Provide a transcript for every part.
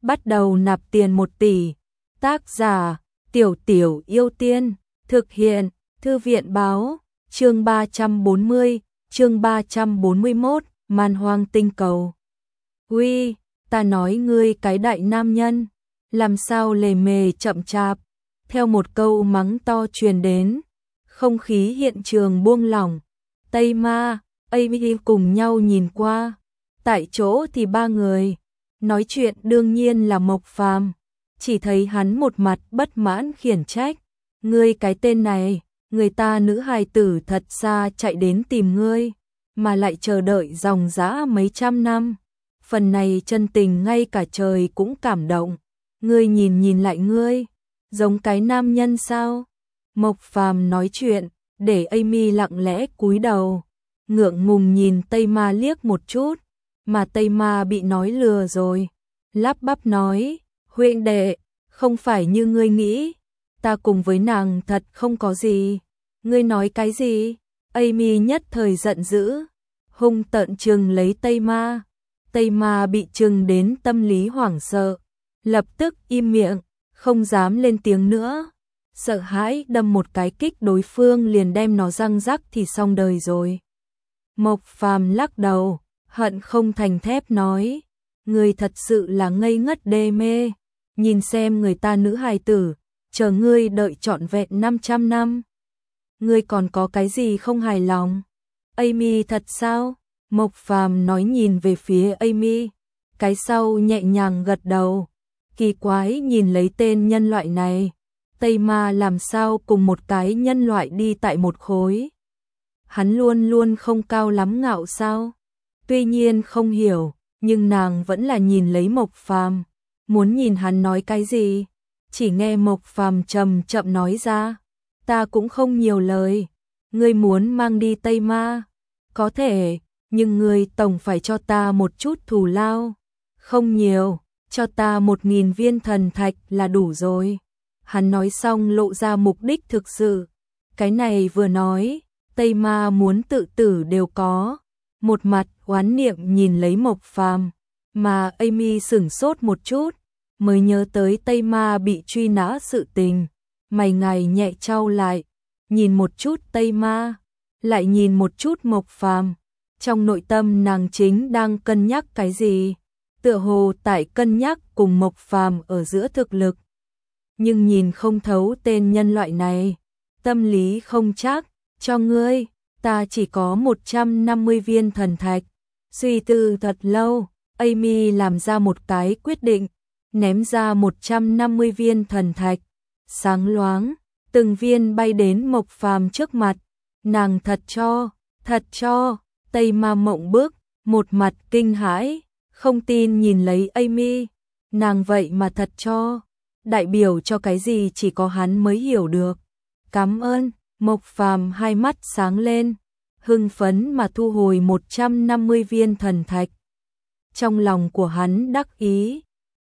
bắt đầu nạp tiền 1 tỷ. Tác giả Tiểu Tiểu Yêu Tiên. Thực hiện Thư viện báo. Chương 340, chương 341, Man Hoang Tinh Cầu. Uy, ta nói ngươi cái đại nam nhân, làm sao lề mề chậm chạp. Theo một câu mắng to truyền đến, không khí hiện trường buông lỏng. Tây Ma, Amy cùng nhau nhìn qua. Tại chỗ thì 3 người. Nói chuyện đương nhiên là Mộc Phàm. Chỉ thấy hắn một mặt bất mãn khiển trách. Ngươi cái tên này, người ta nữ hài tử thật xa chạy đến tìm ngươi, mà lại chờ đợi dòng dã mấy trăm năm. Phần này chân tình ngay cả trời cũng cảm động. Ngươi nhìn lại ngươi, giống cái nam nhân sao? Mộc Phàm nói chuyện, để Amy lặng lẽ cúi đầu, ngượng ngùng nhìn Tây Ma liếc một chút, mà Tây Ma bị nói lừa rồi, lắp bắp nói, huynh đệ, không phải như ngươi nghĩ, ta cùng với nàng thật không có gì. Ngươi nói cái gì? Amy nhất thời giận dữ, hung tợn trừng lấy Tây Ma. Tây Ma bị trừng đến tâm lý hoảng sợ, lập tức im miệng, không dám lên tiếng nữa. Sợ hãi đâm một cái kích đối phương liền đem nó răng rắc thì xong đời rồi. Mộc Phàm lắc đầu, hận không thành thép nói, ngươi thật sự là ngây ngất đê mê, nhìn xem người ta nữ hài tử, chờ ngươi đợi trọn vẹn 500 năm. Ngươi còn có cái gì không hài lòng? Amy thật sao? Mộc Phàm nói nhìn về phía Amy, cái sau nhẹ nhàng gật đầu, kỳ quái nhìn lấy tên nhân loại này. Tây Ma làm sao cùng một cái nhân loại đi tại một khối? Hắn luôn luôn không cao lắm ngạo sao? Tuy nhiên không hiểu, nhưng nàng vẫn là nhìn lấy Mộc Phàm, muốn nhìn hắn nói cái gì. Chỉ nghe Mộc Phàm chậm chậm nói ra, ta cũng không nhiều lời, ngươi muốn mang đi Tây Ma, có thể, nhưng ngươi tổng phải cho ta một chút thù lao, không nhiều, cho ta 1000 viên thần thạch là đủ rồi. Hắn nói xong lộ ra mục đích thực sự, cái này vừa nói, Tây Ma muốn tự tử đều có. Một mặt oán niệm nhìn lấy Mộc Phàm, mà Amy sửng sốt một chút, mới nhớ tới Tây Ma bị truy nã sự tình, mày ngài nhẹ chau lại, nhìn một chút Tây Ma, lại nhìn một chút Mộc Phàm, trong nội tâm nàng chính đang cân nhắc cái gì, tựa hồ tại cân nhắc cùng Mộc Phàm ở giữa thực lực, nhưng nhìn không thấu tên nhân loại này, tâm lý không chắc, cho ngươi, ta chỉ có 150 viên thần thạch. Suy tư thật lâu, Amy làm ra một cái quyết định, ném ra 150 viên thần thạch, sáng loáng, từng viên bay đến Mộc Phàm trước mặt. Nàng thật cho, Tây Ma mộng bức, một mặt kinh hãi, không tin nhìn lấy Amy, nàng vậy mà thật cho, đại biểu cho cái gì chỉ có hắn mới hiểu được. Cảm ơn. Mộc Phàm hai mắt sáng lên, hưng phấn mà thu hồi 150 viên thần thạch. Trong lòng của hắn đắc ý,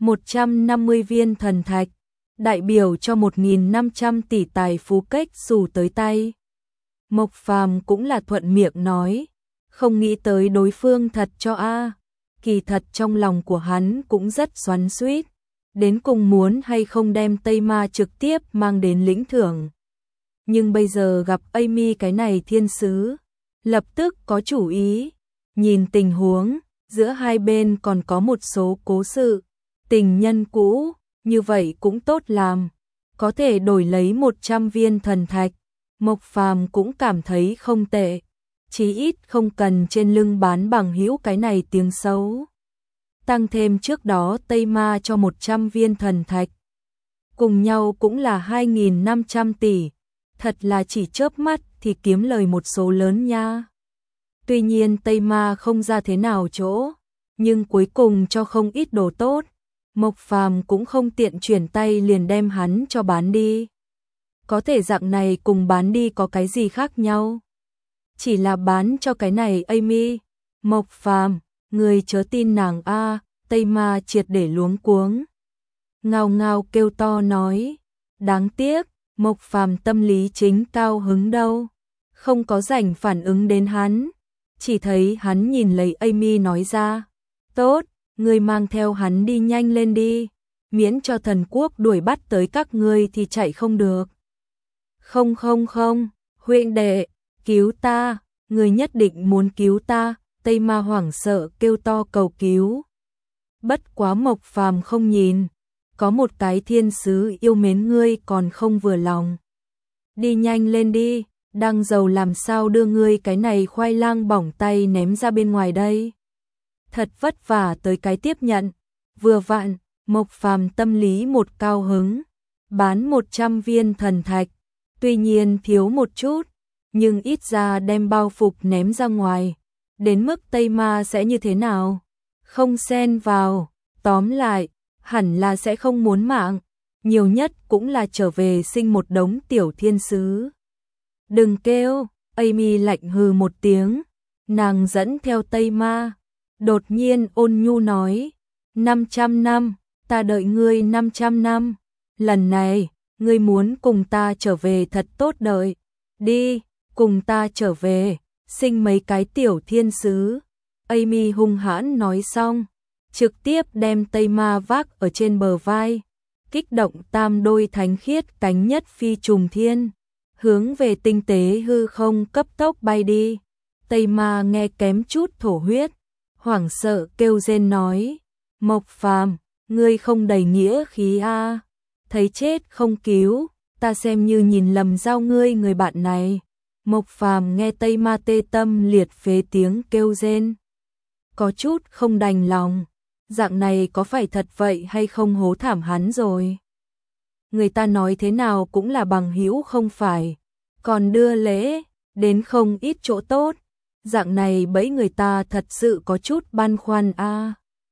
150 viên thần thạch, đại biểu cho 1.500 tỷ tài phú kết xù tới tay. Mộc Phàm cũng là thuận miệng nói, không nghĩ tới đối phương thật cho a. Kỳ thật trong lòng của hắn cũng rất xoắn xuýt, đến cùng muốn hay không đem Tây Ma trực tiếp mang đến lĩnh thưởng. Nhưng bây giờ gặp Amy cái này thiên sứ, lập tức có chủ ý, nhìn tình huống, giữa hai bên còn có một số cố sự, tình nhân cũ, như vậy cũng tốt làm, có thể đổi lấy 100 viên thần thạch, Mộc Phàm cũng cảm thấy không tệ, chí ít không cần trên lưng bán bằng hữu cái này tiếng xấu. Tăng thêm trước đó Tây Ma cho 100 viên thần thạch, cùng nhau cũng là 2.500 tỷ. Thật là chỉ chớp mắt thì kiếm lời một số lớn nha. Tuy nhiên Tây Ma không ra thế nào chỗ, nhưng cuối cùng cho không ít đồ tốt. Mộc Phàm cũng không tiện chuyển tay liền đem hắn cho bán đi. Có thể dạng này cùng bán đi có cái gì khác nhau? Chỉ là bán cho cái này Amy. Mộc Phàm, người chớ tin nàng a. Tây Ma triệt để luống cuống. Ngao ngao kêu to nói, đáng tiếc. Mộc Phàm tâm lý chính cao hứng đâu, không có rảnh phản ứng đến hắn, chỉ thấy hắn nhìn lấy Amy nói ra, tốt, ngươi mang theo hắn đi nhanh lên đi, miễn cho thần quốc đuổi bắt tới các ngươi thì chạy không được. Không không không, huynh đệ, cứu ta, ngươi nhất định muốn cứu ta, Tây Ma hoảng sợ kêu to cầu cứu. Bất quá Mộc Phàm không nhìn, có một cái thiên sứ yêu mến ngươi còn không vừa lòng. Đi nhanh lên đi, đang giàu làm sao đưa ngươi cái này khoai lang bỏng tay ném ra bên ngoài đây. Thật vất vả tới cái tiếp nhận, vừa vặn, Mộc Phàm tâm lý một cao hứng, bán 100 viên thần thạch, tuy nhiên thiếu một chút, nhưng ít ra đem bao phục ném ra ngoài, đến mức Tây Ma sẽ như thế nào? Không xen vào, tóm lại, hẳn là sẽ không muốn mạng, nhiều nhất cũng là trở về sinh một đống tiểu thiên sứ. Đừng kêu, Amy lạnh hừ một tiếng, nàng dẫn theo Tây Ma, đột nhiên ôn nhu nói, 500 năm, ta đợi ngươi 500 năm, lần này, ngươi muốn cùng ta trở về thật tốt đợi, đi, cùng ta trở về, sinh mấy cái tiểu thiên sứ. Amy hung hãn nói xong, trực tiếp đem Tây Ma vác ở trên bờ vai, kích động tam đôi thánh khiết cánh nhất phi trùng thiên, hướng về tinh tế hư không cấp tốc bay đi. Tây Ma nghe kém chút thổ huyết, hoảng sợ kêu rên nói, Mộc Phàm, ngươi không đầy nghĩa khí a, thấy chết không cứu, ta xem như nhìn lầm giao ngươi người bạn này. Mộc Phàm nghe Tây Ma tê tâm liệt phế tiếng kêu rên, có chút không đành lòng, dạng này có phải thật vậy hay không hố thảm hắn rồi. Người ta nói thế nào cũng là bằng hữu không phải, còn đưa lễ, đến không ít chỗ tốt, dạng này bẫy người ta thật sự có chút băn khoăn a.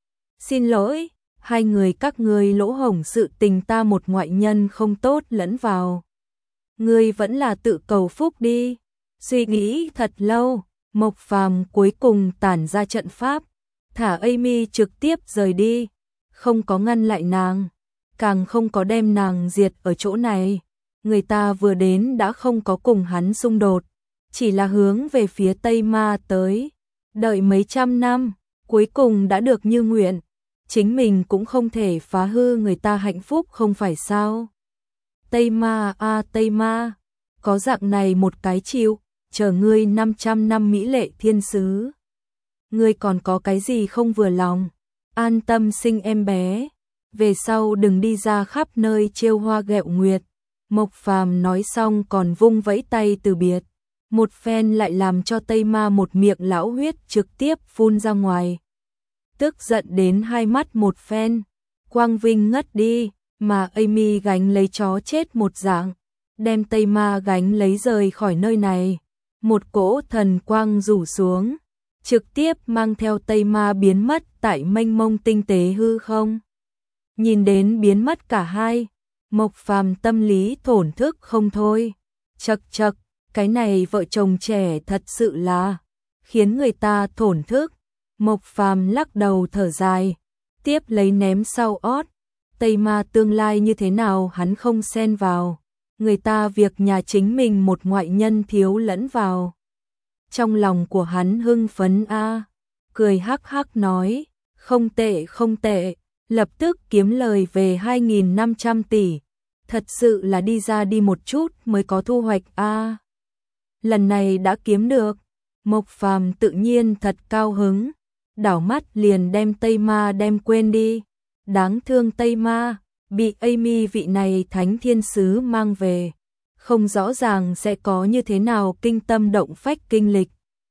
Xin lỗi, hai người các ngươi lỗ hổng sự tình ta một ngoại nhân không tốt lẫn vào. Ngươi vẫn là tự cầu phúc đi. Suy nghĩ thật lâu, Mộc Phàm cuối cùng tản ra trận pháp, thả Amy trực tiếp rời đi, không có ngăn lại nàng, càng không có đem nàng diệt ở chỗ này. Người ta vừa đến đã không có cùng hắn xung đột, chỉ là hướng về phía Tây Ma tới, đợi mấy trăm năm, cuối cùng đã được như nguyện, chính mình cũng không thể phá hư người ta hạnh phúc không phải sao. Tây Ma a Tây Ma, có dạng này một cái chịu, chờ ngươi 500 năm mỹ lệ thiên sứ. Ngươi còn có cái gì không vừa lòng, an tâm sinh em bé, về sau đừng đi ra khắp nơi trêu hoa ghẹo nguyệt. Mộc Phàm nói xong còn vung vẫy tay từ biệt, một phen lại làm cho Tây Ma một miệng lão huyết trực tiếp phun ra ngoài. Tức giận đến hai mắt một phen, quang vinh ngất đi, mà Amy gánh lấy chó chết một dạng, đem Tây Ma gánh lấy rời khỏi nơi này. Một cỗ thần quang rủ xuống, trực tiếp mang theo Tây Ma biến mất tại mênh mông tinh tế hư không. Nhìn đến biến mất cả hai, Mộc Phàm tâm lý thổn thức không thôi. Chậc chậc, cái này vợ chồng trẻ thật sự là khiến người ta thổn thức. Mộc Phàm lắc đầu thở dài, tiếp lấy ném sau ót. Tây Ma tương lai như thế nào hắn không xen vào, người ta việc nhà chính mình một ngoại nhân thiếu lẫn vào. Trong lòng của hắn hưng phấn a, cười hắc hắc nói, không tệ không tệ, lập tức kiếm lời về 2.500 tỷ, thật sự là đi ra đi một chút mới có thu hoạch a. Lần này đã kiếm được, Mộc Phàm tự nhiên thật cao hứng, đảo mắt liền đem Tây Ma đem quên đi. Đáng thương Tây Ma, bị Amy vị này thánh thiên sứ mang về, không rõ ràng sẽ có như thế nào kinh tâm động phách kinh lịch.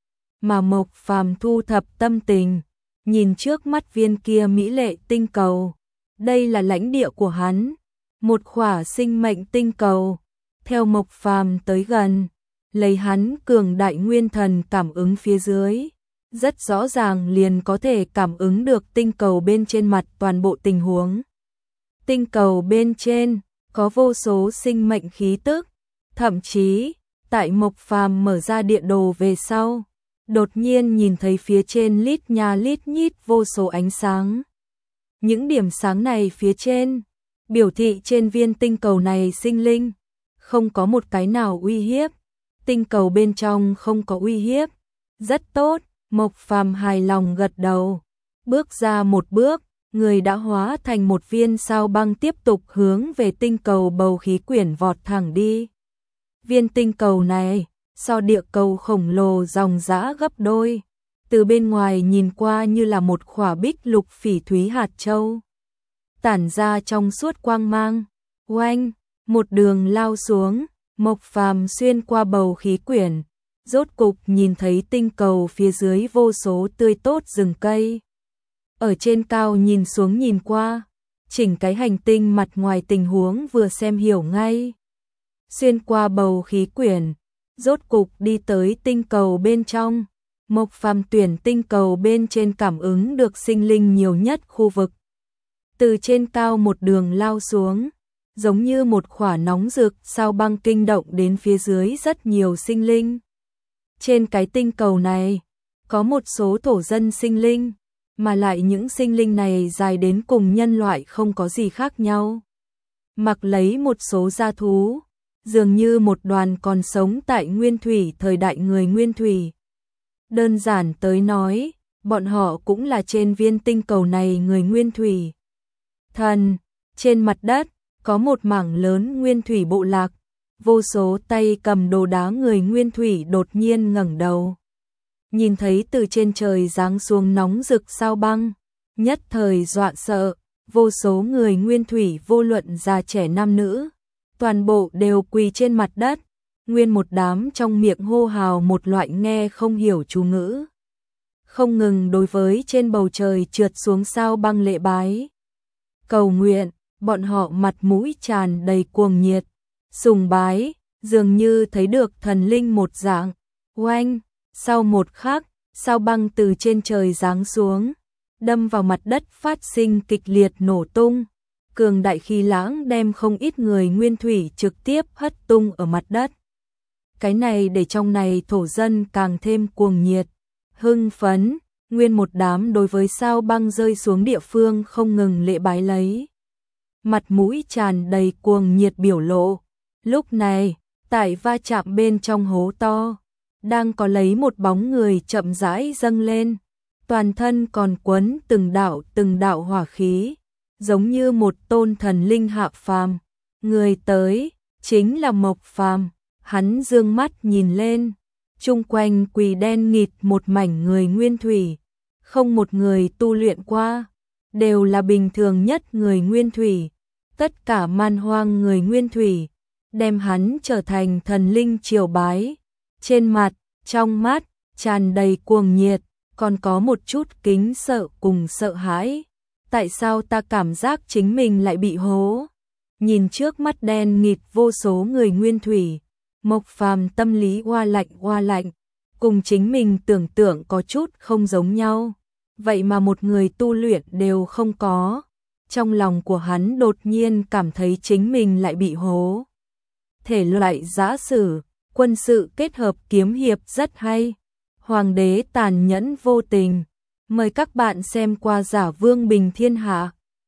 Mà Mộc Phàm thu thập tâm tình, nhìn trước mắt viên kia mỹ lệ tinh cầu, đây là lãnh địa của hắn, một khỏa sinh mệnh tinh cầu. Theo Mộc Phàm tới gần, lấy hắn cường đại nguyên thần cảm ứng phía dưới, rất rõ ràng liền có thể cảm ứng được tinh cầu bên trên mặt toàn bộ tình huống. Tinh cầu bên trên có vô số sinh mệnh khí tức, thậm chí tại Mộc Phàm mở ra địa đồ về sau, đột nhiên nhìn thấy phía trên lít nha lít nhít vô số ánh sáng. Những điểm sáng này phía trên biểu thị trên viên tinh cầu này sinh linh, không có một cái nào uy hiếp. Tinh cầu bên trong không có uy hiếp. Rất tốt, Mộc Phàm hài lòng gật đầu. Bước ra một bước, người đã hóa thành một viên sao băng tiếp tục hướng về tinh cầu bầu khí quyển vọt thẳng đi. Viên tinh cầu này, so địa cầu khổng lồ ròng rã gấp đôi, từ bên ngoài nhìn qua như là một khỏa bích lục phỉ thúy hạt châu. Tản ra trong suốt quang mang, oanh, một đường lao xuống, Mộc Phàm xuyên qua bầu khí quyển, rốt cục nhìn thấy tinh cầu phía dưới vô số tươi tốt rừng cây. Ở trên cao nhìn xuống nhìn qua, chỉnh cái hành tinh mặt ngoài tình huống vừa xem hiểu ngay. Xuyên qua bầu khí quyển, rốt cục đi tới tinh cầu bên trong. Mộc Phàm tuyển tinh cầu bên trên cảm ứng được sinh linh nhiều nhất khu vực. Từ trên cao một đường lao xuống, giống như một khỏa nóng rực sao băng kinh động đến phía dưới rất nhiều sinh linh. Trên cái tinh cầu này, có một số thổ dân sinh linh, mà lại những sinh linh này dài đến cùng nhân loại không có gì khác nhau. Mặc lấy một số gia thú, dường như một đoàn còn sống tại nguyên thủy thời đại người nguyên thủy. Đơn giản tới nói, bọn họ cũng là trên viên tinh cầu này người nguyên thủy. Thần, trên mặt đất, có một mảng lớn nguyên thủy bộ lạc, vô số tay cầm đồ đá người nguyên thủy đột nhiên ngẩng đầu. Nhìn thấy từ trên trời giáng xuống nóng rực sao băng, nhất thời dọa sợ, vô số người nguyên thủy vô luận già trẻ nam nữ, toàn bộ đều quỳ trên mặt đất, nguyên một đám trong miệng hô hào một loại nghe không hiểu chú ngữ. Không ngừng đối với trên bầu trời trượt xuống sao băng lễ bái. Cầu nguyện, bọn họ mặt mũi tràn đầy cuồng nhiệt, sùng bái, dường như thấy được thần linh một dạng. Oanh, sau một khắc, sao băng từ trên trời giáng xuống, đâm vào mặt đất phát sinh kịch liệt nổ tung. Cường đại khí lãng đem không ít người nguyên thủy trực tiếp hất tung ở mặt đất. Cái này để trong này thổ dân càng thêm cuồng nhiệt, hưng phấn, nguyên một đám đối với sao băng rơi xuống địa phương không ngừng lễ bái lấy. Mặt mũi tràn đầy cuồng nhiệt biểu lộ. Lúc này, tại va chạm bên trong hố to, đang có lấy một bóng người chậm rãi dâng lên, toàn thân còn quấn từng đạo hỏa khí, giống như một tôn thần linh hạ phàm. Người tới, chính là Mộc Phàm. Hắn dương mắt nhìn lên, chung quanh quỳ đen nghịt một mảnh người nguyên thủy, không một người tu luyện qua, đều là bình thường nhất người nguyên thủy, tất cả man hoang người nguyên thủy, đem hắn trở thành thần linh triều bái. Trên mặt, trong mắt, tràn đầy cuồng nhiệt, còn có một chút kính sợ cùng sợ hãi. Tại sao ta cảm giác chính mình lại bị hố? Nhìn trước mắt đen nghịt vô số người nguyên thủy, Mộc Phàm tâm lý oa lạnh, cùng chính mình tưởng tượng có chút không giống nhau. Vậy mà một người tu luyện đều không có. Trong lòng của hắn đột nhiên cảm thấy chính mình lại bị hố. Thể loại giã sử, quân sự kết hợp kiếm hiệp rất hay. Hoàng đế tàn nhẫn vô tình. Mời các bạn xem qua Giả Vương Bình Thiên Hạ.